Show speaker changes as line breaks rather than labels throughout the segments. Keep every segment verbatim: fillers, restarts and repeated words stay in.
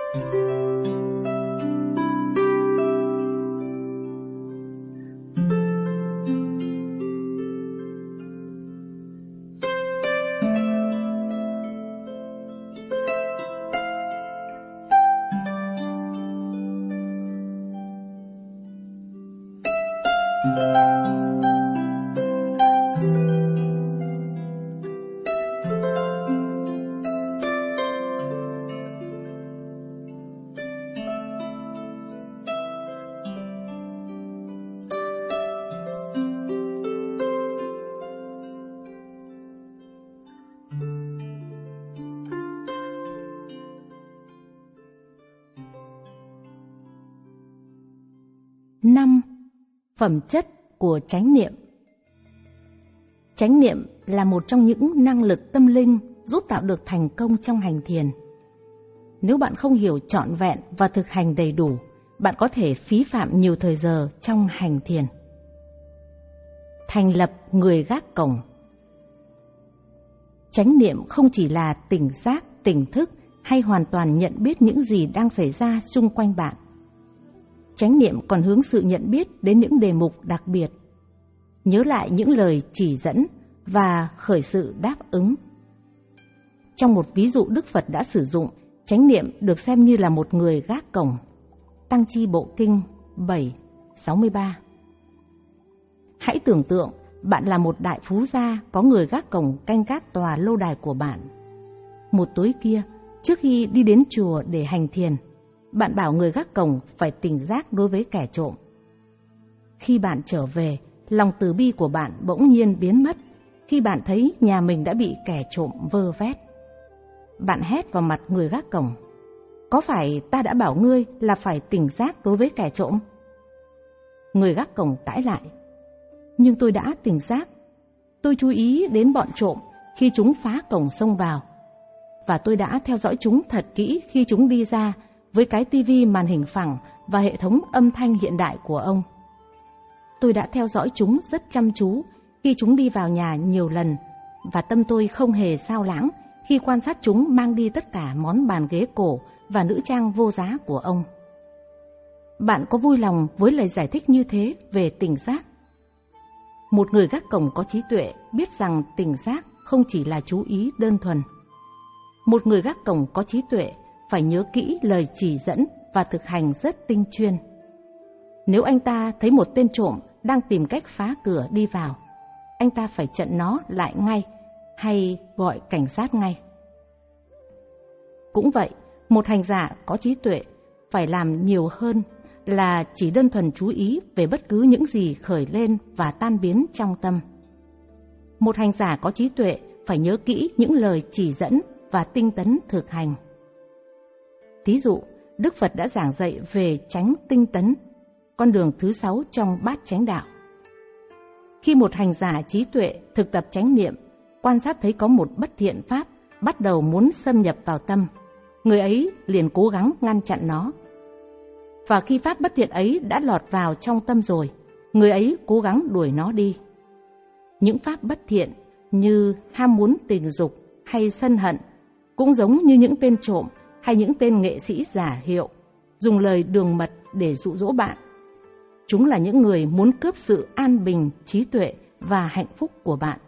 năm. Phẩm chất của chánh niệm. Chánh niệm là một trong những năng lực tâm linh giúp tạo được thành công trong hành thiền. Nếu bạn không hiểu trọn vẹn và thực hành đầy đủ, bạn có thể phí phạm nhiều thời giờ trong hành thiền. Thành lập người gác cổng. Chánh niệm không chỉ là tỉnh giác, tỉnh thức hay hoàn toàn nhận biết những gì đang xảy ra xung quanh bạn. Chánh niệm còn hướng sự nhận biết đến những đề mục đặc biệt, nhớ lại những lời chỉ dẫn và khởi sự đáp ứng. Trong một ví dụ Đức Phật đã sử dụng, chánh niệm được xem như là một người gác cổng. Tăng Chi Bộ Kinh bảy sáu mươi ba. Hãy tưởng tượng bạn là một đại phú gia có người gác cổng canh gác tòa lâu đài của bạn. Một tối kia, trước khi đi đến chùa để hành thiền, bạn bảo người gác cổng phải tỉnh giác đối với kẻ trộm. Khi bạn trở về, lòng từ bi của bạn bỗng nhiên biến mất khi bạn thấy nhà mình đã bị kẻ trộm vơ vét. Bạn hét vào mặt người gác cổng: "Có phải ta đã bảo ngươi là phải tỉnh giác đối với kẻ trộm?" Người gác cổng cãi lại: "Nhưng tôi đã tỉnh giác. Tôi chú ý đến bọn trộm khi chúng phá cổng xông vào. Và tôi đã theo dõi chúng thật kỹ khi chúng đi ra với cái tivi màn hình phẳng và hệ thống âm thanh hiện đại của ông. Tôi đã theo dõi chúng rất chăm chú khi chúng đi vào nhà nhiều lần, và tâm tôi không hề sao lãng khi quan sát chúng mang đi tất cả món bàn ghế cổ và nữ trang vô giá của ông." Bạn có vui lòng với lời giải thích như thế về tỉnh giác? Một người gác cổng có trí tuệ biết rằng tỉnh giác không chỉ là chú ý đơn thuần. Một người gác cổng có trí tuệ phải nhớ kỹ lời chỉ dẫn và thực hành rất tinh chuyên. Nếu anh ta thấy một tên trộm đang tìm cách phá cửa đi vào, anh ta phải chặn nó lại ngay hay gọi cảnh sát ngay. Cũng vậy, một hành giả có trí tuệ phải làm nhiều hơn là chỉ đơn thuần chú ý về bất cứ những gì khởi lên và tan biến trong tâm. Một hành giả có trí tuệ phải nhớ kỹ những lời chỉ dẫn và tinh tấn thực hành. Ví dụ, Đức Phật đã giảng dạy về chánh tinh tấn, con đường thứ sáu trong bát chánh đạo. Khi một hành giả trí tuệ thực tập chánh niệm, quan sát thấy có một bất thiện pháp bắt đầu muốn xâm nhập vào tâm, người ấy liền cố gắng ngăn chặn nó. Và khi pháp bất thiện ấy đã lọt vào trong tâm rồi, người ấy cố gắng đuổi nó đi. Những pháp bất thiện như ham muốn tình dục hay sân hận cũng giống như những tên trộm hay những tên nghệ sĩ giả hiệu, dùng lời đường mật để dụ dỗ bạn. Chúng là những người muốn cướp sự an bình, trí tuệ và hạnh phúc của bạn.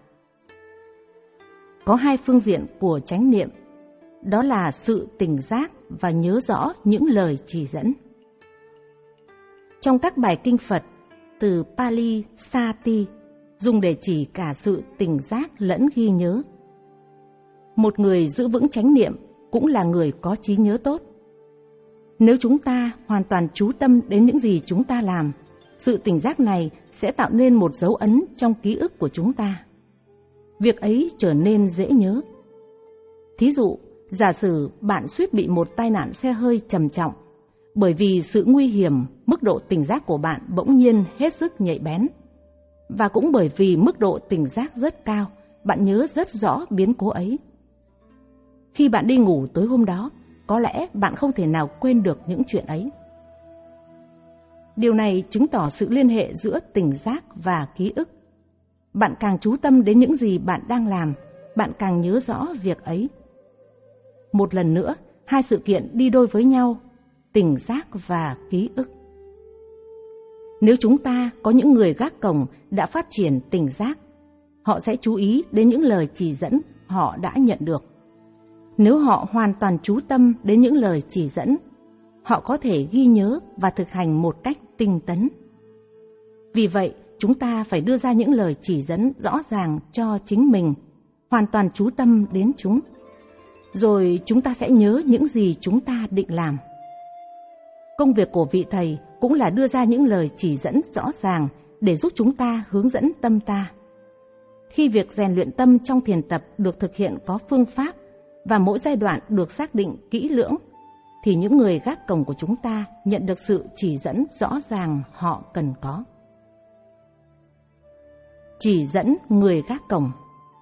Có hai phương diện của chánh niệm, đó là sự tỉnh giác và nhớ rõ những lời chỉ dẫn. Trong các bài kinh Phật, từ Pali Sati dùng để chỉ cả sự tỉnh giác lẫn ghi nhớ. Một người giữ vững chánh niệm cũng là người có trí nhớ tốt. Nếu chúng ta hoàn toàn chú tâm đến những gì chúng ta làm, sự tỉnh giác này sẽ tạo nên một dấu ấn trong ký ức của chúng ta. Việc ấy trở nên dễ nhớ. Thí dụ, giả sử bạn suýt bị một tai nạn xe hơi trầm trọng, bởi vì sự nguy hiểm, mức độ tỉnh giác của bạn bỗng nhiên hết sức nhạy bén. Và cũng bởi vì mức độ tỉnh giác rất cao, bạn nhớ rất rõ biến cố ấy. Khi bạn đi ngủ tối hôm đó, có lẽ bạn không thể nào quên được những chuyện ấy. Điều này chứng tỏ sự liên hệ giữa tỉnh giác và ký ức. Bạn càng chú tâm đến những gì bạn đang làm, bạn càng nhớ rõ việc ấy. Một lần nữa, hai sự kiện đi đôi với nhau, tỉnh giác và ký ức. Nếu chúng ta có những người gác cổng đã phát triển tỉnh giác, họ sẽ chú ý đến những lời chỉ dẫn họ đã nhận được. Nếu họ hoàn toàn chú tâm đến những lời chỉ dẫn, họ có thể ghi nhớ và thực hành một cách tinh tấn. Vì vậy, chúng ta phải đưa ra những lời chỉ dẫn rõ ràng cho chính mình, hoàn toàn chú tâm đến chúng. Rồi chúng ta sẽ nhớ những gì chúng ta định làm. Công việc của vị thầy cũng là đưa ra những lời chỉ dẫn rõ ràng để giúp chúng ta hướng dẫn tâm ta. Khi việc rèn luyện tâm trong thiền tập được thực hiện có phương pháp và mỗi giai đoạn được xác định kỹ lưỡng, thì những người gác cổng của chúng ta nhận được sự chỉ dẫn rõ ràng họ cần có. Chỉ dẫn người gác cổng.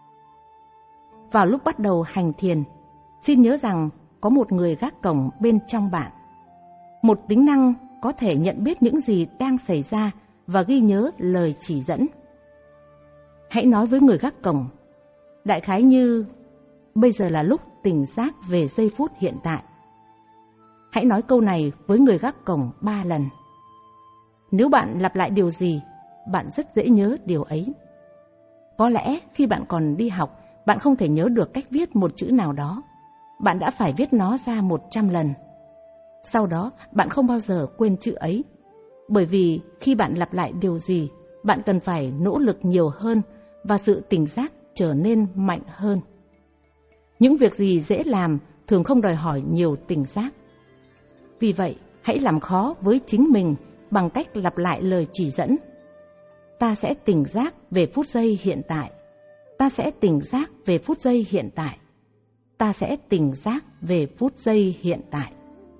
Vào lúc bắt đầu hành thiền, xin nhớ rằng có một người gác cổng bên trong bạn. Một tính năng có thể nhận biết những gì đang xảy ra và ghi nhớ lời chỉ dẫn. Hãy nói với người gác cổng, đại khái như, bây giờ là lúc tỉnh giác về giây phút hiện tại. Hãy nói câu này với người gác cổng ba lần. Nếu bạn lặp lại điều gì, bạn rất dễ nhớ điều ấy. Có lẽ khi bạn còn đi học, bạn không thể nhớ được cách viết một chữ nào đó. Bạn đã phải viết nó ra một trăm lần. Sau đó, bạn không bao giờ quên chữ ấy. Bởi vì khi bạn lặp lại điều gì, bạn cần phải nỗ lực nhiều hơn và sự tỉnh giác trở nên mạnh hơn. Những việc gì dễ làm thường không đòi hỏi nhiều tỉnh giác. Vì vậy, hãy làm khó với chính mình bằng cách lặp lại lời chỉ dẫn. Ta sẽ tỉnh giác về phút giây hiện tại. Ta sẽ tỉnh giác về phút giây hiện tại. Ta sẽ tỉnh giác về phút giây hiện tại.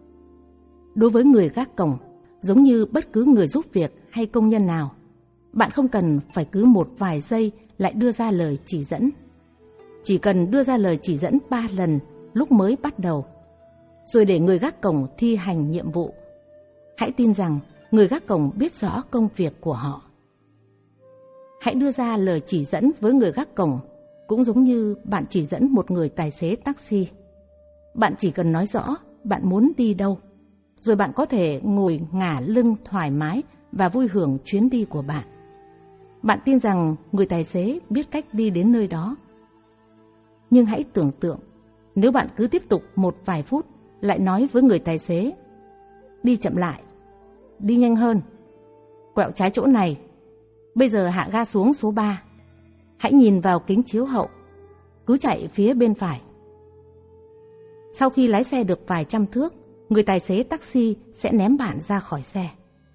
Đối với người gác cổng, giống như bất cứ người giúp việc hay công nhân nào, bạn không cần phải cứ một vài giây lại đưa ra lời chỉ dẫn. Chỉ cần đưa ra lời chỉ dẫn ba lần lúc mới bắt đầu, rồi để người gác cổng thi hành nhiệm vụ. Hãy tin rằng người gác cổng biết rõ công việc của họ. Hãy đưa ra lời chỉ dẫn với người gác cổng, cũng giống như bạn chỉ dẫn một người tài xế taxi. Bạn chỉ cần nói rõ bạn muốn đi đâu, rồi bạn có thể ngồi ngả lưng thoải mái và vui hưởng chuyến đi của bạn. Bạn tin rằng người tài xế biết cách đi đến nơi đó. Nhưng hãy tưởng tượng, nếu bạn cứ tiếp tục một vài phút lại nói với người tài xế, đi chậm lại, đi nhanh hơn, quẹo trái chỗ này, bây giờ hạ ga xuống số ba, hãy nhìn vào kính chiếu hậu, cứ chạy phía bên phải. Sau khi lái xe được vài trăm thước, người tài xế taxi sẽ ném bạn ra khỏi xe.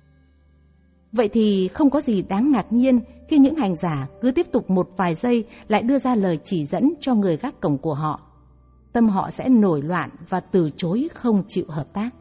Vậy thì không có gì đáng ngạc nhiên khi những hành giả cứ tiếp tục một vài giây lại đưa ra lời chỉ dẫn cho người gác cổng của họ. Tâm họ sẽ nổi loạn và từ chối không chịu hợp tác.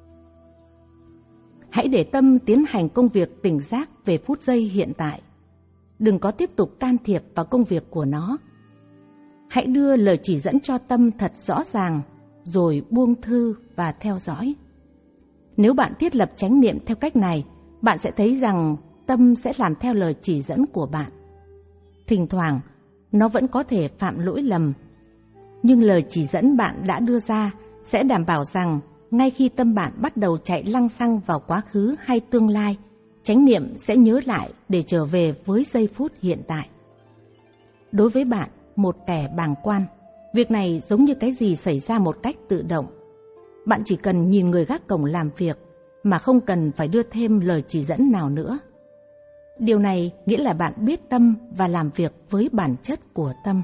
Hãy để tâm tiến hành công việc tỉnh giác về phút giây hiện tại. Đừng có tiếp tục can thiệp vào công việc của nó. Hãy đưa lời chỉ dẫn cho tâm thật rõ ràng, rồi buông thư và theo dõi. Nếu bạn thiết lập chánh niệm theo cách này, bạn sẽ thấy rằng tâm sẽ làm theo lời chỉ dẫn của bạn. Thỉnh thoảng, nó vẫn có thể phạm lỗi lầm, nhưng lời chỉ dẫn bạn đã đưa ra sẽ đảm bảo rằng ngay khi tâm bạn bắt đầu chạy lăng xăng vào quá khứ hay tương lai, chánh niệm sẽ nhớ lại để trở về với giây phút hiện tại. Đối với bạn, một kẻ bàng quan, việc này giống như cái gì xảy ra một cách tự động. Bạn chỉ cần nhìn người gác cổng làm việc mà không cần phải đưa thêm lời chỉ dẫn nào nữa. Điều này nghĩa là bạn biết tâm và làm việc với bản chất của tâm.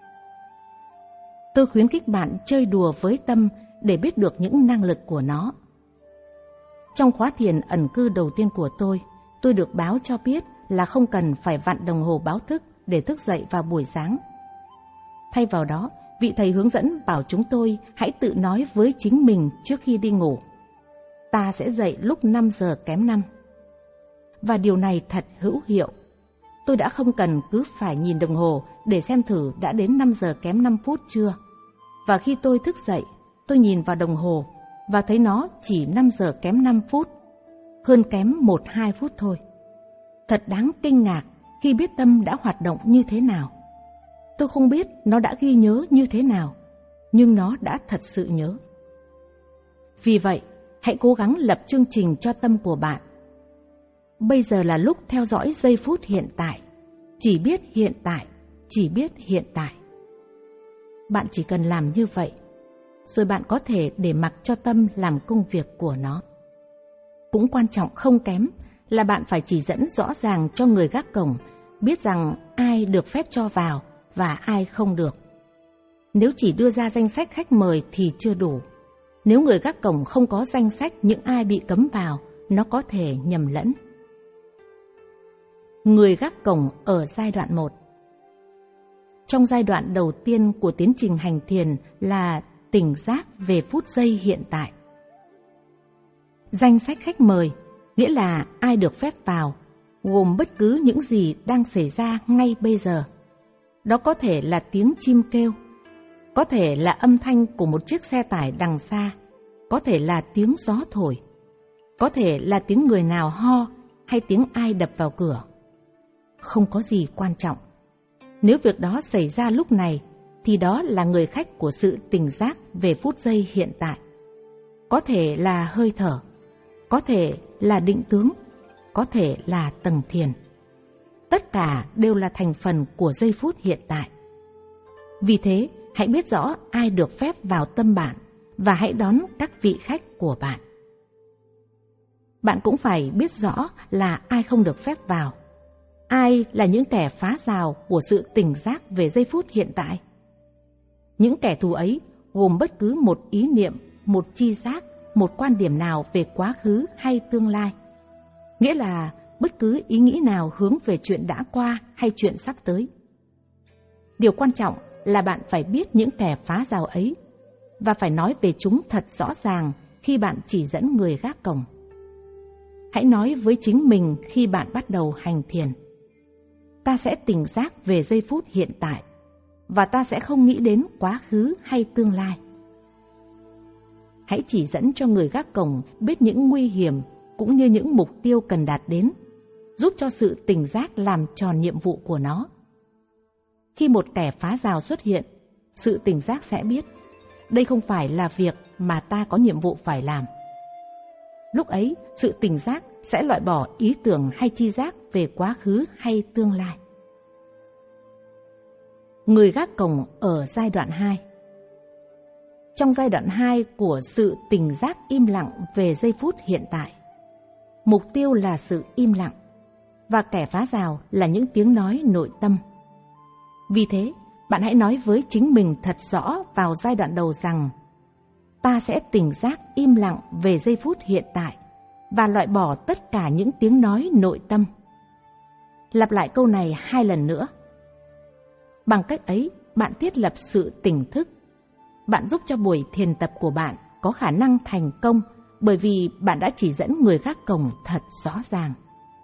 Tôi khuyến khích bạn chơi đùa với tâm để biết được những năng lực của nó. Trong khóa thiền ẩn cư đầu tiên của tôi, tôi được báo cho biết là không cần phải vặn đồng hồ báo thức để thức dậy vào buổi sáng. Thay vào đó, vị thầy hướng dẫn bảo chúng tôi hãy tự nói với chính mình trước khi đi ngủ. Ta sẽ dậy lúc năm giờ kém năm. Và điều này thật hữu hiệu. Tôi đã không cần cứ phải nhìn đồng hồ để xem thử đã đến năm giờ kém năm phút chưa. Và khi tôi thức dậy, tôi nhìn vào đồng hồ và thấy nó chỉ năm giờ kém năm phút, hơn kém một hai phút thôi. Thật đáng kinh ngạc khi biết tâm đã hoạt động như thế nào. Tôi không biết nó đã ghi nhớ như thế nào, nhưng nó đã thật sự nhớ. Vì vậy, hãy cố gắng lập chương trình cho tâm của bạn. Bây giờ là lúc theo dõi giây phút hiện tại, chỉ biết hiện tại, chỉ biết hiện tại. Bạn chỉ cần làm như vậy, rồi bạn có thể để mặc cho tâm làm công việc của nó. Cũng quan trọng không kém là bạn phải chỉ dẫn rõ ràng cho người gác cổng biết rằng ai được phép cho vào và ai không được. Nếu chỉ đưa ra danh sách khách mời thì chưa đủ. Nếu người gác cổng không có danh sách những ai bị cấm vào, nó có thể nhầm lẫn. Người gác cổng ở giai đoạn một. Trong giai đoạn đầu tiên của tiến trình hành thiền là tỉnh giác về phút giây hiện tại. Danh sách khách mời nghĩa là ai được phép vào, gồm bất cứ những gì đang xảy ra ngay bây giờ. Đó có thể là tiếng chim kêu, có thể là âm thanh của một chiếc xe tải đằng xa, có thể là tiếng gió thổi, có thể là tiếng người nào ho hay tiếng ai đập vào cửa. Không có gì quan trọng. Nếu việc đó xảy ra lúc này, thì đó là người khách của sự tỉnh giác về phút giây hiện tại. Có thể là hơi thở, có thể là định tướng, có thể là tầng thiền. Tất cả đều là thành phần của giây phút hiện tại. Vì thế, hãy biết rõ ai được phép vào tâm bạn và hãy đón các vị khách của bạn. Bạn cũng phải biết rõ là ai không được phép vào. Ai là những kẻ phá rào của sự tỉnh giác về giây phút hiện tại? Những kẻ thù ấy gồm bất cứ một ý niệm, một tri giác, một quan điểm nào về quá khứ hay tương lai. Nghĩa là bất cứ ý nghĩ nào hướng về chuyện đã qua hay chuyện sắp tới. Điều quan trọng là bạn phải biết những kẻ phá rào ấy và phải nói về chúng thật rõ ràng khi bạn chỉ dẫn người gác cổng. Hãy nói với chính mình khi bạn bắt đầu hành thiền: ta sẽ tỉnh giác về giây phút hiện tại và ta sẽ không nghĩ đến quá khứ hay tương lai. Hãy chỉ dẫn cho người gác cổng biết những nguy hiểm cũng như những mục tiêu cần đạt đến, giúp cho sự tỉnh giác làm tròn nhiệm vụ của nó. Khi một kẻ phá rào xuất hiện, sự tỉnh giác sẽ biết đây không phải là việc mà ta có nhiệm vụ phải làm. Lúc ấy, sự tỉnh giác sẽ loại bỏ ý tưởng hay tri giác về quá khứ hay tương lai. Người gác cổng ở giai đoạn hai. Trong giai đoạn hai của sự tỉnh giác im lặng về giây phút hiện tại, mục tiêu là sự im lặng và kẻ phá rào là những tiếng nói nội tâm. Vì thế, bạn hãy nói với chính mình thật rõ vào giai đoạn đầu rằng ta sẽ tỉnh giác im lặng về giây phút hiện tại và loại bỏ tất cả những tiếng nói nội tâm. Lặp lại câu này hai lần nữa. Bằng cách ấy, bạn thiết lập sự tỉnh thức. Bạn giúp cho buổi thiền tập của bạn có khả năng thành công bởi vì bạn đã chỉ dẫn người gác cổng thật rõ ràng.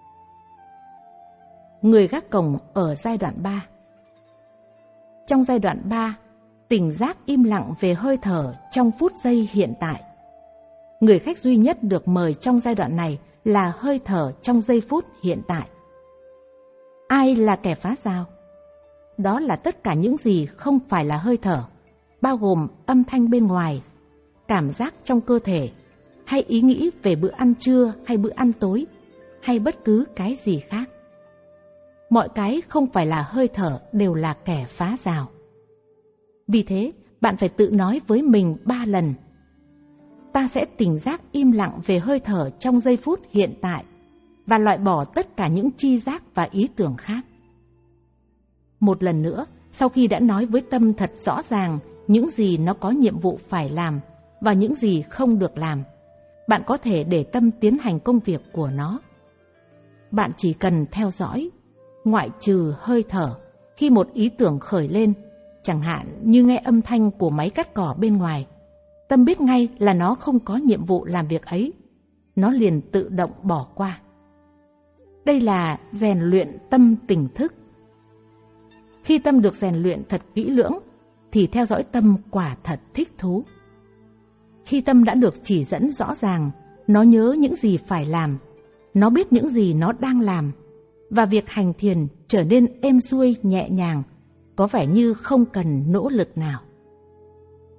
Người gác cổng ở giai đoạn ba. Trong giai đoạn ba, tỉnh giác im lặng về hơi thở trong phút giây hiện tại. Người khách duy nhất được mời trong giai đoạn này là hơi thở trong giây phút hiện tại. Ai là kẻ phá rào? Đó là tất cả những gì không phải là hơi thở, bao gồm âm thanh bên ngoài, cảm giác trong cơ thể, hay ý nghĩ về bữa ăn trưa hay bữa ăn tối, hay bất cứ cái gì khác. Mọi cái không phải là hơi thở đều là kẻ phá rào. Vì thế, bạn phải tự nói với mình ba lần: ta sẽ tỉnh giác im lặng về hơi thở trong giây phút hiện tại và loại bỏ tất cả những tri giác và ý tưởng khác. Một lần nữa, sau khi đã nói với tâm thật rõ ràng những gì nó có nhiệm vụ phải làm và những gì không được làm, bạn có thể để tâm tiến hành công việc của nó. Bạn chỉ cần theo dõi, ngoại trừ hơi thở, khi một ý tưởng khởi lên, chẳng hạn như nghe âm thanh của máy cắt cỏ bên ngoài, tâm biết ngay là nó không có nhiệm vụ làm việc ấy, nó liền tự động bỏ qua. Đây là rèn luyện tâm tỉnh thức. Khi tâm được rèn luyện thật kỹ lưỡng, thì theo dõi tâm quả thật thích thú. Khi tâm đã được chỉ dẫn rõ ràng, nó nhớ những gì phải làm, nó biết những gì nó đang làm, và việc hành thiền trở nên êm xuôi nhẹ nhàng, có vẻ như không cần nỗ lực nào.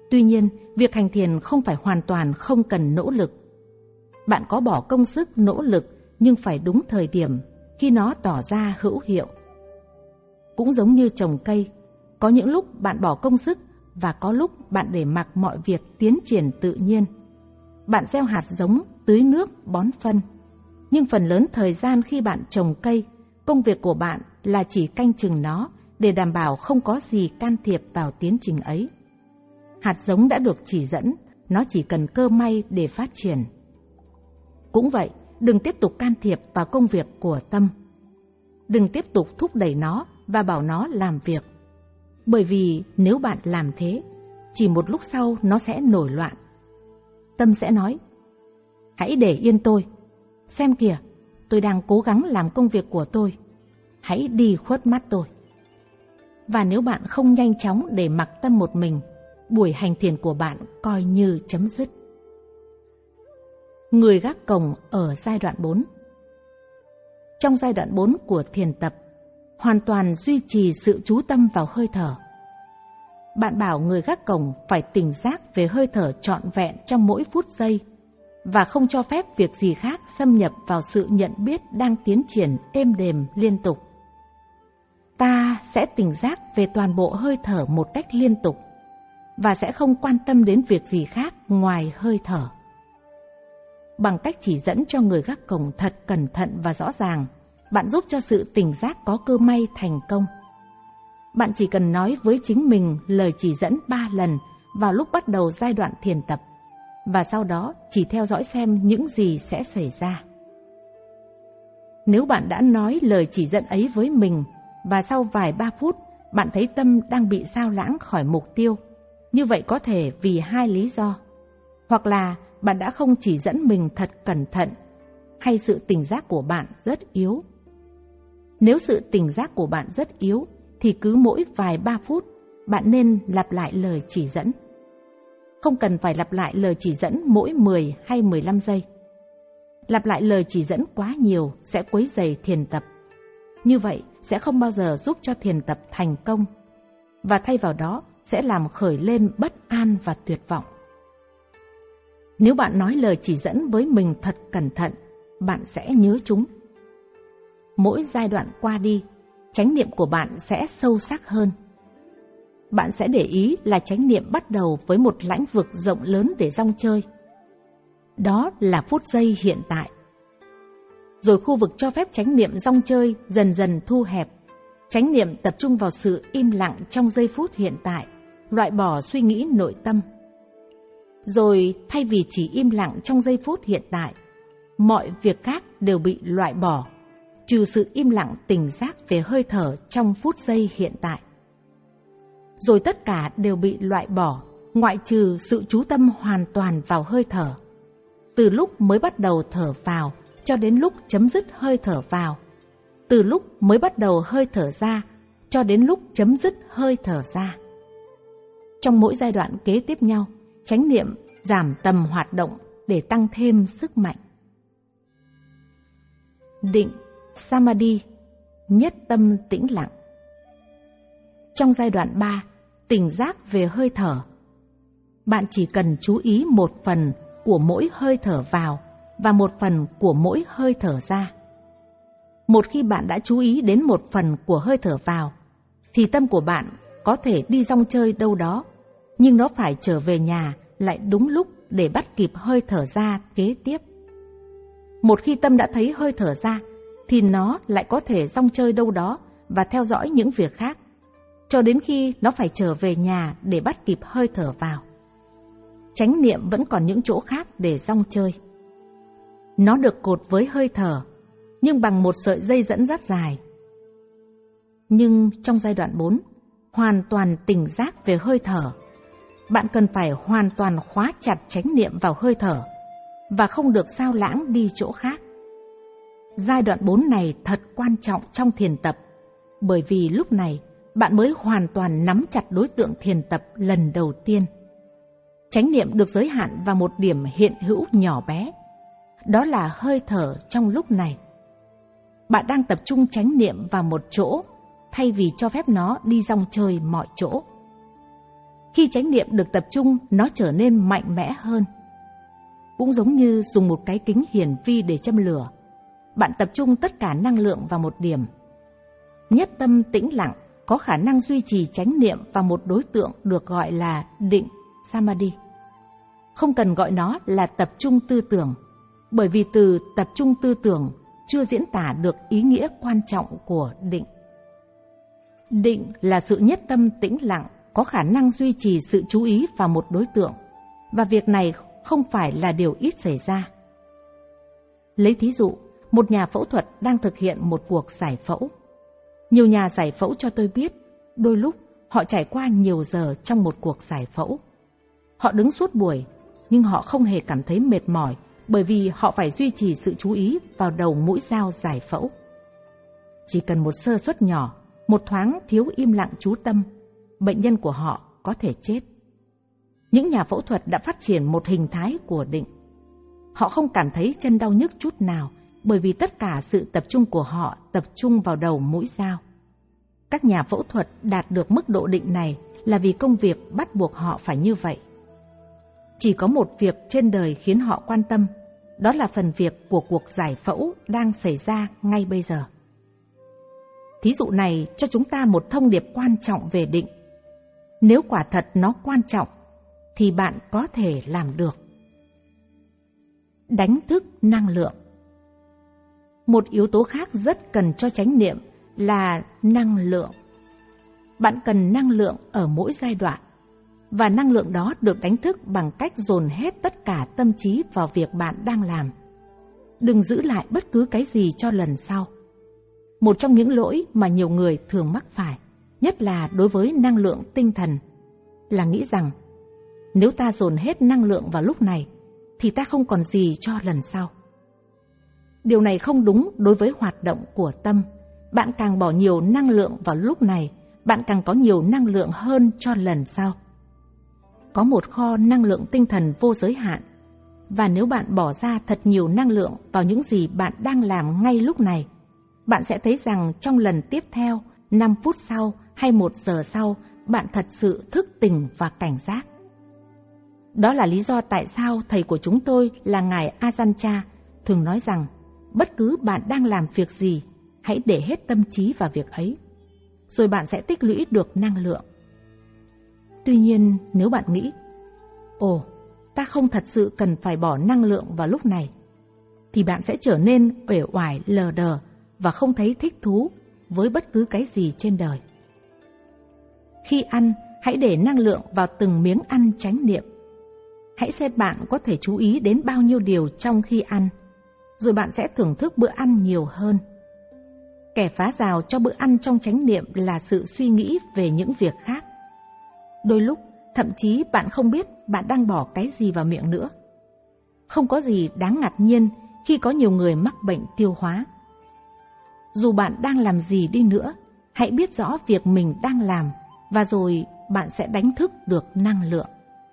Tuy nhiên, việc hành thiền không phải hoàn toàn không cần nỗ lực. Bạn có bỏ công sức nỗ lực nhưng phải đúng thời điểm khi nó tỏ ra hữu hiệu. Cũng giống như trồng cây, có những lúc bạn bỏ công sức và có lúc bạn để mặc mọi việc tiến triển tự nhiên. Bạn gieo hạt giống, tưới nước, bón phân. Nhưng phần lớn thời gian khi bạn trồng cây, công việc của bạn là chỉ canh chừng nó để đảm bảo không có gì can thiệp vào tiến trình ấy. Hạt giống đã được chỉ dẫn, nó chỉ cần cơ may để phát triển. Cũng vậy, đừng tiếp tục can thiệp vào công việc của tâm. Đừng tiếp tục thúc đẩy nó và bảo nó làm việc. Bởi vì nếu bạn làm thế, chỉ một lúc sau nó sẽ nổi loạn. Tâm sẽ nói, hãy để yên tôi. Xem kìa, tôi đang cố gắng làm công việc của tôi. Hãy đi khuất mắt tôi. Và nếu bạn không nhanh chóng để mặc tâm một mình, buổi hành thiền của bạn coi như chấm dứt. Người gác cổng ở giai đoạn bốn. Trong giai đoạn bốn của thiền tập, hoàn toàn duy trì sự chú tâm vào hơi thở. Bạn bảo người gác cổng phải tỉnh giác về hơi thở trọn vẹn trong mỗi phút giây và không cho phép việc gì khác xâm nhập vào sự nhận biết đang tiến triển êm đềm liên tục. Ta sẽ tỉnh giác về toàn bộ hơi thở một cách liên tục và sẽ không quan tâm đến việc gì khác ngoài hơi thở. Bằng cách chỉ dẫn cho người gác cổng thật cẩn thận và rõ ràng, bạn giúp cho sự tỉnh giác có cơ may thành công. Bạn chỉ cần nói với chính mình lời chỉ dẫn ba lần vào lúc bắt đầu giai đoạn thiền tập, và sau đó chỉ theo dõi xem những gì sẽ xảy ra. Nếu bạn đã nói lời chỉ dẫn ấy với mình, và sau vài ba phút bạn thấy tâm đang bị sao lãng khỏi mục tiêu, như vậy có thể vì hai lý do. Hoặc là bạn đã không chỉ dẫn mình thật cẩn thận, hay sự tỉnh giác của bạn rất yếu. Nếu sự tỉnh giác của bạn rất yếu, thì cứ mỗi vài ba phút, bạn nên lặp lại lời chỉ dẫn. Không cần phải lặp lại lời chỉ dẫn mỗi mười hay mười lăm giây. Lặp lại lời chỉ dẫn quá nhiều sẽ quấy rầy thiền tập. Như vậy sẽ không bao giờ giúp cho thiền tập thành công, và thay vào đó sẽ làm khởi lên bất an và tuyệt vọng. Nếu bạn nói lời chỉ dẫn với mình thật cẩn thận, bạn sẽ nhớ chúng. Mỗi giai đoạn qua đi, chánh niệm của bạn sẽ sâu sắc hơn. Bạn sẽ để ý là chánh niệm bắt đầu với một lãnh vực rộng lớn để dong chơi. Đó là phút giây hiện tại. Rồi khu vực cho phép chánh niệm dong chơi dần dần thu hẹp. Chánh niệm tập trung vào sự im lặng trong giây phút hiện tại, loại bỏ suy nghĩ nội tâm. Rồi thay vì chỉ im lặng trong giây phút hiện tại, mọi việc khác đều bị loại bỏ, trừ sự im lặng tỉnh giác về hơi thở trong phút giây hiện tại. Rồi tất cả đều bị loại bỏ, ngoại trừ sự chú tâm hoàn toàn vào hơi thở. Từ lúc mới bắt đầu thở vào cho đến lúc chấm dứt hơi thở vào. Từ lúc mới bắt đầu hơi thở ra cho đến lúc chấm dứt hơi thở ra. Trong mỗi giai đoạn kế tiếp nhau, chánh niệm giảm tầm hoạt động để tăng thêm sức mạnh. Định, Samadhi, nhất tâm tĩnh lặng. Trong giai đoạn ba, tỉnh giác về hơi thở, bạn chỉ cần chú ý một phần của mỗi hơi thở vào và một phần của mỗi hơi thở ra. Một khi bạn đã chú ý đến một phần của hơi thở vào, thì tâm của bạn có thể đi dong chơi đâu đó, nhưng nó phải trở về nhà lại đúng lúc để bắt kịp hơi thở ra kế tiếp. Một khi tâm đã thấy hơi thở ra, thì nó lại có thể dong chơi đâu đó và theo dõi những việc khác, cho đến khi nó phải trở về nhà để bắt kịp hơi thở vào. Chánh niệm vẫn còn những chỗ khác để dong chơi. Nó được cột với hơi thở, nhưng bằng một sợi dây dẫn rất dài. Nhưng trong giai đoạn bốn, hoàn toàn tỉnh giác về hơi thở, bạn cần phải hoàn toàn khóa chặt chánh niệm vào hơi thở và không được sao lãng đi chỗ khác. Giai đoạn bốn này thật quan trọng trong thiền tập, bởi vì lúc này bạn mới hoàn toàn nắm chặt đối tượng thiền tập lần đầu tiên. Chánh niệm được giới hạn vào một điểm hiện hữu nhỏ bé, đó là hơi thở trong lúc này. Bạn đang tập trung chánh niệm vào một chỗ, thay vì cho phép nó đi dong chơi mọi chỗ. Khi chánh niệm được tập trung, nó trở nên mạnh mẽ hơn. Cũng giống như dùng một cái kính hiển vi để châm lửa, bạn tập trung tất cả năng lượng vào một điểm. Nhất tâm tĩnh lặng có khả năng duy trì chánh niệm vào một đối tượng được gọi là định, samadhi. Không cần gọi nó là tập trung tư tưởng, bởi vì từ tập trung tư tưởng chưa diễn tả được ý nghĩa quan trọng của định. Định là sự nhất tâm tĩnh lặng, có khả năng duy trì sự chú ý vào một đối tượng, và việc này không phải là điều ít xảy ra. Lấy thí dụ, một nhà phẫu thuật đang thực hiện một cuộc giải phẫu. Nhiều nhà giải phẫu cho tôi biết, đôi lúc họ trải qua nhiều giờ trong một cuộc giải phẫu. Họ đứng suốt buổi, nhưng họ không hề cảm thấy mệt mỏi, bởi vì họ phải duy trì sự chú ý vào đầu mũi dao giải phẫu. Chỉ cần một sơ suất nhỏ, một thoáng thiếu im lặng chú tâm, bệnh nhân của họ có thể chết. Những nhà phẫu thuật đã phát triển một hình thái của định. Họ không cảm thấy chân đau nhức chút nào, bởi vì tất cả sự tập trung của họ tập trung vào đầu mũi dao. Các nhà phẫu thuật đạt được mức độ định này là vì công việc bắt buộc họ phải như vậy. Chỉ có một việc trên đời khiến họ quan tâm, đó là phần việc của cuộc giải phẫu đang xảy ra ngay bây giờ. Thí dụ này cho chúng ta một thông điệp quan trọng về định. Nếu quả thật nó quan trọng, thì bạn có thể làm được. Đánh thức năng lượng. Một yếu tố khác rất cần cho chánh niệm là năng lượng. Bạn cần năng lượng ở mỗi giai đoạn, và năng lượng đó được đánh thức bằng cách dồn hết tất cả tâm trí vào việc bạn đang làm. Đừng giữ lại bất cứ cái gì cho lần sau. Một trong những lỗi mà nhiều người thường mắc phải, nhất là đối với năng lượng tinh thần, là nghĩ rằng nếu ta dồn hết năng lượng vào lúc này, thì ta không còn gì cho lần sau. Điều này không đúng đối với hoạt động của tâm. Bạn càng bỏ nhiều năng lượng vào lúc này, bạn càng có nhiều năng lượng hơn cho lần sau. Có một kho năng lượng tinh thần vô giới hạn, và nếu bạn bỏ ra thật nhiều năng lượng vào những gì bạn đang làm ngay lúc này, bạn sẽ thấy rằng trong lần tiếp theo, năm phút sau hay một giờ sau, bạn thật sự thức tỉnh và cảnh giác. Đó là lý do tại sao thầy của chúng tôi là Ngài Ajahn Chah thường nói rằng bất cứ bạn đang làm việc gì, hãy để hết tâm trí vào việc ấy, rồi bạn sẽ tích lũy được năng lượng. Tuy nhiên, nếu bạn nghĩ, ồ, ta không thật sự cần phải bỏ năng lượng vào lúc này, thì bạn sẽ trở nên uể oải lờ đờ và không thấy thích thú với bất cứ cái gì trên đời. Khi ăn, hãy để năng lượng vào từng miếng ăn chánh niệm. Hãy xem bạn có thể chú ý đến bao nhiêu điều trong khi ăn, rồi bạn sẽ thưởng thức bữa ăn nhiều hơn. Kẻ phá rào cho bữa ăn trong chánh niệm là sự suy nghĩ về những việc khác. Đôi lúc, thậm chí bạn không biết bạn đang bỏ cái gì vào miệng nữa. Không có gì đáng ngạc nhiên khi có nhiều người mắc bệnh tiêu hóa. Dù bạn đang làm gì đi nữa, hãy biết rõ việc mình đang làm, và rồi bạn sẽ đánh thức được năng lượng.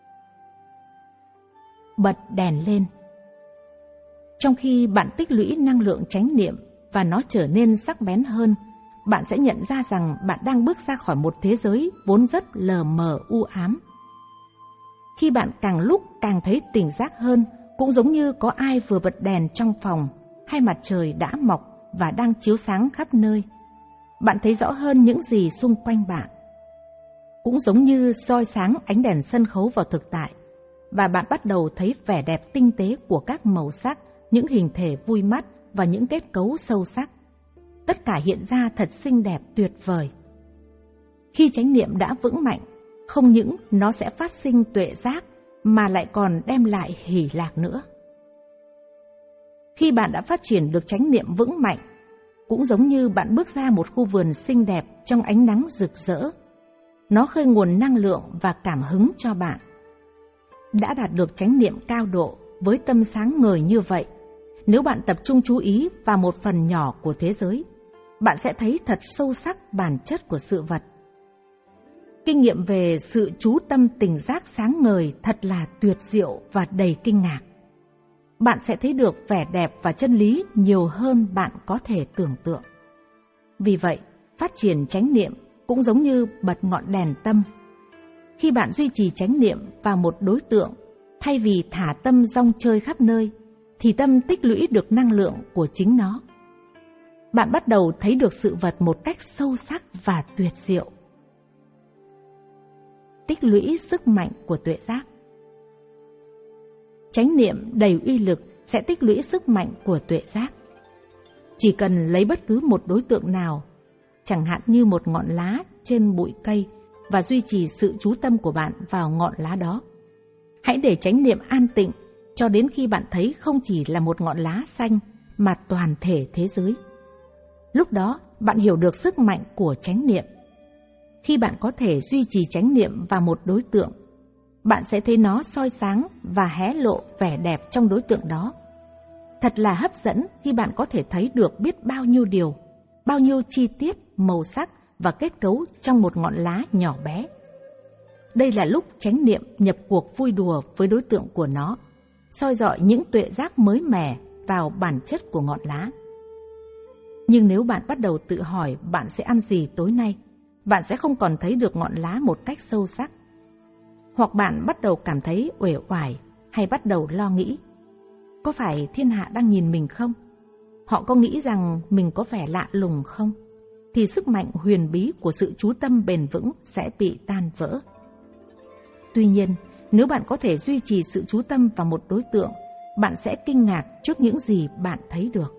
Bật đèn lên. Trong khi bạn tích lũy năng lượng chánh niệm và nó trở nên sắc bén hơn, bạn sẽ nhận ra rằng bạn đang bước ra khỏi một thế giới vốn rất lờ mờ u ám. Khi bạn càng lúc càng thấy tỉnh giác hơn, cũng giống như có ai vừa bật đèn trong phòng, hay mặt trời đã mọc và đang chiếu sáng khắp nơi, bạn thấy rõ hơn những gì xung quanh bạn. Cũng giống như soi sáng ánh đèn sân khấu vào thực tại, và bạn bắt đầu thấy vẻ đẹp tinh tế của các màu sắc, những hình thể vui mắt và những kết cấu sâu sắc. Tất cả hiện ra thật xinh đẹp tuyệt vời. Khi chánh niệm đã vững mạnh, không những nó sẽ phát sinh tuệ giác, mà lại còn đem lại hỷ lạc nữa. Khi bạn đã phát triển được chánh niệm vững mạnh, cũng giống như bạn bước ra một khu vườn xinh đẹp trong ánh nắng rực rỡ. Nó khơi nguồn năng lượng và cảm hứng cho bạn. Đã đạt được chánh niệm cao độ với tâm sáng ngời như vậy, nếu bạn tập trung chú ý vào một phần nhỏ của thế giới, bạn sẽ thấy thật sâu sắc bản chất của sự vật. Kinh nghiệm về sự chú tâm tỉnh giác sáng ngời thật là tuyệt diệu và đầy kinh ngạc. Bạn sẽ thấy được vẻ đẹp và chân lý nhiều hơn bạn có thể tưởng tượng. Vì vậy, phát triển chánh niệm cũng giống như bật ngọn đèn tâm. Khi bạn duy trì chánh niệm vào một đối tượng, thay vì thả tâm rong chơi khắp nơi, thì tâm tích lũy được năng lượng của chính nó. Bạn bắt đầu thấy được sự vật một cách sâu sắc và tuyệt diệu. Tích lũy sức mạnh của tuệ giác. Chánh niệm đầy uy lực sẽ tích lũy sức mạnh của tuệ giác. Chỉ cần lấy bất cứ một đối tượng nào, chẳng hạn như một ngọn lá trên bụi cây, và duy trì sự chú tâm của bạn vào ngọn lá đó. Hãy để chánh niệm an tịnh cho đến khi bạn thấy không chỉ là một ngọn lá xanh mà toàn thể thế giới. Lúc đó bạn hiểu được sức mạnh của chánh niệm. Khi bạn có thể duy trì chánh niệm vào một đối tượng, bạn sẽ thấy nó soi sáng và hé lộ vẻ đẹp trong đối tượng đó. Thật là hấp dẫn khi bạn có thể thấy được biết bao nhiêu điều, bao nhiêu chi tiết, màu sắc và kết cấu trong một ngọn lá nhỏ bé. Đây là lúc chánh niệm nhập cuộc vui đùa với đối tượng của nó, soi rọi những tuệ giác mới mẻ vào bản chất của ngọn lá. Nhưng nếu bạn bắt đầu tự hỏi bạn sẽ ăn gì tối nay, bạn sẽ không còn thấy được ngọn lá một cách sâu sắc. Hoặc bạn bắt đầu cảm thấy uể oải hay bắt đầu lo nghĩ, có phải thiên hạ đang nhìn mình không? Họ có nghĩ rằng mình có vẻ lạ lùng không? Thì sức mạnh huyền bí của sự chú tâm bền vững sẽ bị tan vỡ. Tuy nhiên, nếu bạn có thể duy trì sự chú tâm vào một đối tượng, bạn sẽ kinh ngạc trước những gì bạn thấy được.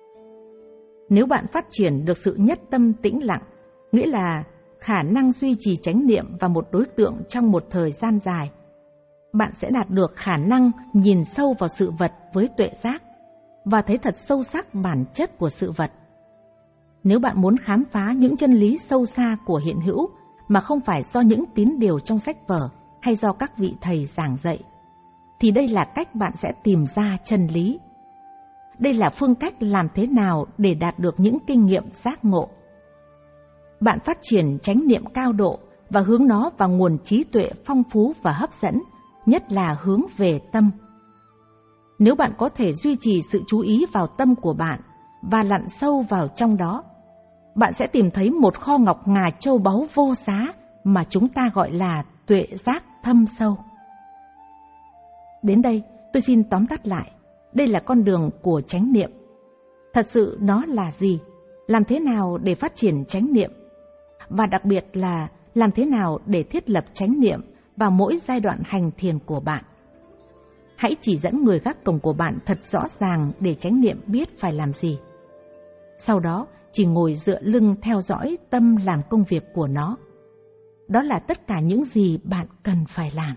Nếu bạn phát triển được sự nhất tâm tĩnh lặng, nghĩa là khả năng duy trì chánh niệm vào một đối tượng trong một thời gian dài, bạn sẽ đạt được khả năng nhìn sâu vào sự vật với tuệ giác và thấy thật sâu sắc bản chất của sự vật. Nếu bạn muốn khám phá những chân lý sâu xa của hiện hữu mà không phải do những tín điều trong sách vở hay do các vị thầy giảng dạy, thì đây là cách bạn sẽ tìm ra chân lý. Đây là phương cách làm thế nào để đạt được những kinh nghiệm giác ngộ. Bạn phát triển chánh niệm cao độ và hướng nó vào nguồn trí tuệ phong phú và hấp dẫn, nhất là hướng về tâm. Nếu bạn có thể duy trì sự chú ý vào tâm của bạn và lặn sâu vào trong đó, bạn sẽ tìm thấy một kho ngọc ngà châu báu vô giá mà chúng ta gọi là tuệ giác thâm sâu. Đến đây, tôi xin tóm tắt lại. Đây là con đường của chánh niệm. Thật sự nó là gì? Làm thế nào để phát triển chánh niệm? Và đặc biệt là làm thế nào để thiết lập chánh niệm vào mỗi giai đoạn hành thiền của bạn? Hãy chỉ dẫn người gác cổng của bạn thật rõ ràng để chánh niệm biết phải làm gì. Sau đó, chỉ ngồi dựa lưng theo dõi tâm làm công việc của nó. Đó là tất cả những gì bạn cần phải làm.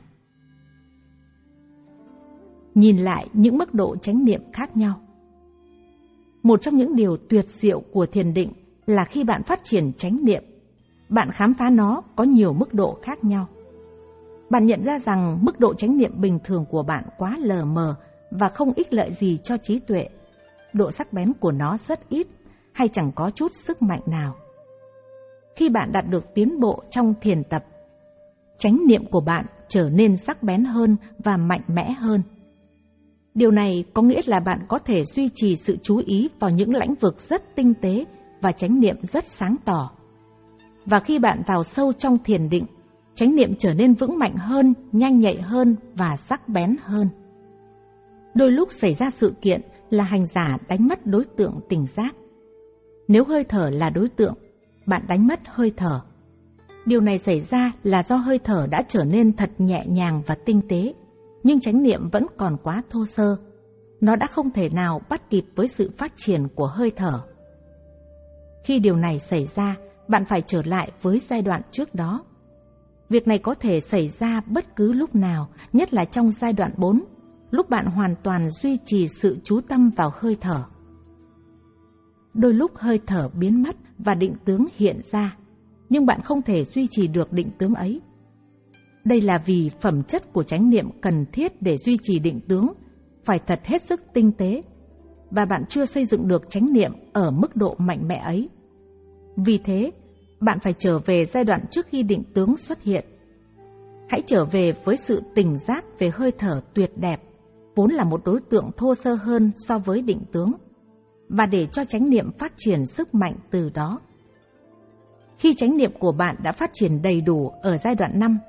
Nhìn lại những mức độ chánh niệm khác nhau. Một trong những điều tuyệt diệu của thiền định là khi bạn phát triển chánh niệm, bạn khám phá nó có nhiều mức độ khác nhau. Bạn nhận ra rằng mức độ chánh niệm bình thường của bạn quá lờ mờ và không ích lợi gì cho trí tuệ. Độ sắc bén của nó rất ít hay chẳng có chút sức mạnh nào. Khi bạn đạt được tiến bộ trong thiền tập, chánh niệm của bạn trở nên sắc bén hơn và mạnh mẽ hơn. Điều này có nghĩa là bạn có thể duy trì sự chú ý vào những lĩnh vực rất tinh tế và chánh niệm rất sáng tỏ. Và khi bạn vào sâu trong thiền định, chánh niệm trở nên vững mạnh hơn, nhanh nhạy hơn và sắc bén hơn. Đôi lúc xảy ra sự kiện là hành giả đánh mất đối tượng tỉnh giác. Nếu hơi thở là đối tượng, bạn đánh mất hơi thở. Điều này xảy ra là do hơi thở đã trở nên thật nhẹ nhàng và tinh tế, nhưng chánh niệm vẫn còn quá thô sơ. Nó đã không thể nào bắt kịp với sự phát triển của hơi thở. Khi điều này xảy ra, bạn phải trở lại với giai đoạn trước đó. Việc này có thể xảy ra bất cứ lúc nào, nhất là trong giai đoạn bốn, lúc bạn hoàn toàn duy trì sự chú tâm vào hơi thở. Đôi lúc hơi thở biến mất và định tướng hiện ra, nhưng bạn không thể duy trì được định tướng ấy. Đây là vì phẩm chất của chánh niệm cần thiết để duy trì định tướng phải thật hết sức tinh tế, và bạn chưa xây dựng được chánh niệm ở mức độ mạnh mẽ ấy. Vì thế, bạn phải trở về giai đoạn trước khi định tướng xuất hiện. Hãy trở về với sự tỉnh giác về hơi thở tuyệt đẹp, vốn là một đối tượng thô sơ hơn so với định tướng, và để cho chánh niệm phát triển sức mạnh từ đó. Khi chánh niệm của bạn đã phát triển đầy đủ ở giai đoạn năm,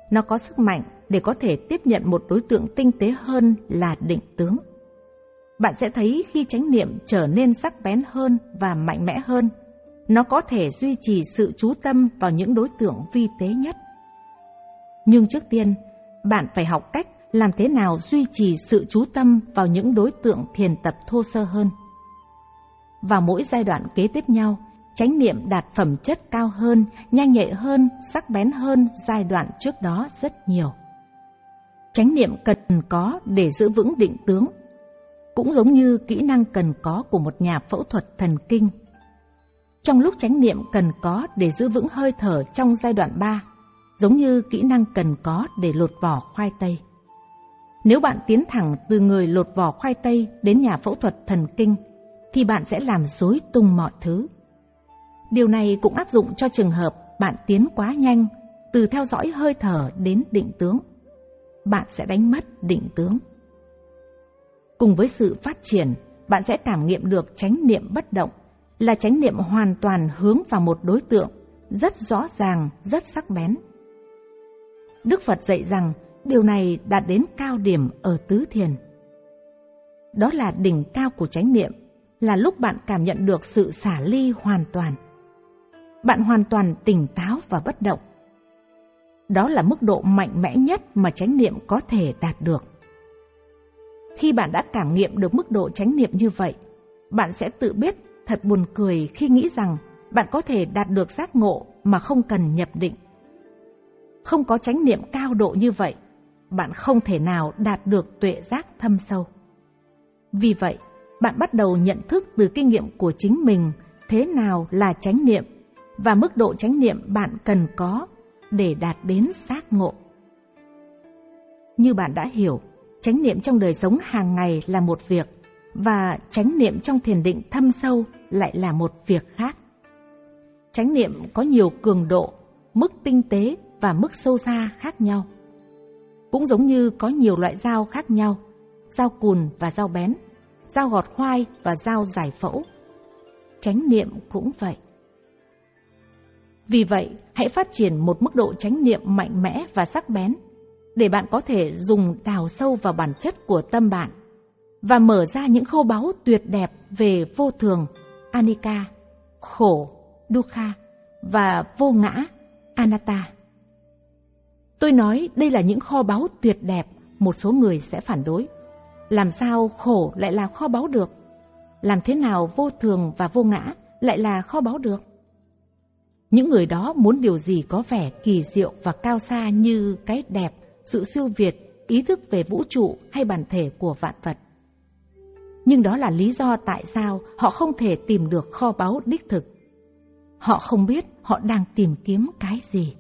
Nó có sức mạnh để có thể tiếp nhận một đối tượng tinh tế hơn là định tướng. Bạn sẽ thấy khi chánh niệm trở nên sắc bén hơn và mạnh mẽ hơn, nó có thể duy trì sự chú tâm vào những đối tượng vi tế nhất. Nhưng trước tiên, bạn phải học cách làm thế nào duy trì sự chú tâm vào những đối tượng thiền tập thô sơ hơn. Vào mỗi giai đoạn kế tiếp nhau, chánh niệm đạt phẩm chất cao hơn, nhanh nhạy hơn, sắc bén hơn giai đoạn trước đó rất nhiều. Chánh niệm cần có để giữ vững định tướng, cũng giống như kỹ năng cần có của một nhà phẫu thuật thần kinh. Trong lúc chánh niệm cần có để giữ vững hơi thở trong giai đoạn ba, giống như kỹ năng cần có để lột vỏ khoai tây. Nếu bạn tiến thẳng từ người lột vỏ khoai tây đến nhà phẫu thuật thần kinh, thì bạn sẽ làm rối tung mọi thứ. Điều này cũng áp dụng cho trường hợp bạn tiến quá nhanh, từ theo dõi hơi thở đến định tướng. Bạn sẽ đánh mất định tướng. Cùng với sự phát triển, bạn sẽ cảm nghiệm được chánh niệm bất động, là chánh niệm hoàn toàn hướng vào một đối tượng, rất rõ ràng, rất sắc bén. Đức Phật dạy rằng điều này đạt đến cao điểm ở tứ thiền. Đó là đỉnh cao của chánh niệm, là lúc bạn cảm nhận được sự xả ly hoàn toàn. Bạn hoàn toàn tỉnh táo và bất động. Đó là mức độ mạnh mẽ nhất mà chánh niệm có thể đạt được. Khi bạn đã cảm nghiệm được mức độ chánh niệm như vậy, bạn sẽ tự biết thật buồn cười khi nghĩ rằng bạn có thể đạt được giác ngộ mà không cần nhập định. Không có chánh niệm cao độ như vậy, bạn không thể nào đạt được tuệ giác thâm sâu. Vì vậy, bạn bắt đầu nhận thức từ kinh nghiệm của chính mình thế nào là chánh niệm và mức độ chánh niệm bạn cần có để đạt đến giác ngộ. Như bạn đã hiểu, chánh niệm trong đời sống hàng ngày là một việc, và chánh niệm trong thiền định thâm sâu lại là một việc khác. Chánh niệm có nhiều cường độ, mức tinh tế và mức sâu xa khác nhau. Cũng giống như có nhiều loại dao khác nhau, dao cùn và dao bén, dao gọt khoai và dao giải phẫu. Chánh niệm cũng vậy. Vì vậy, hãy phát triển một mức độ chánh niệm mạnh mẽ và sắc bén, để bạn có thể dùng đào sâu vào bản chất của tâm bạn và mở ra những kho báu tuyệt đẹp về vô thường, anicca, khổ, dukkha và vô ngã, anatta. Tôi nói đây là những kho báu tuyệt đẹp, một số người sẽ phản đối. Làm sao khổ lại là kho báu được? Làm thế nào vô thường và vô ngã lại là kho báu được? Những người đó muốn điều gì có vẻ kỳ diệu và cao xa như cái đẹp, sự siêu việt, ý thức về vũ trụ hay bản thể của vạn vật. Nhưng đó là lý do tại sao họ không thể tìm được kho báu đích thực. Họ không biết họ đang tìm kiếm cái gì.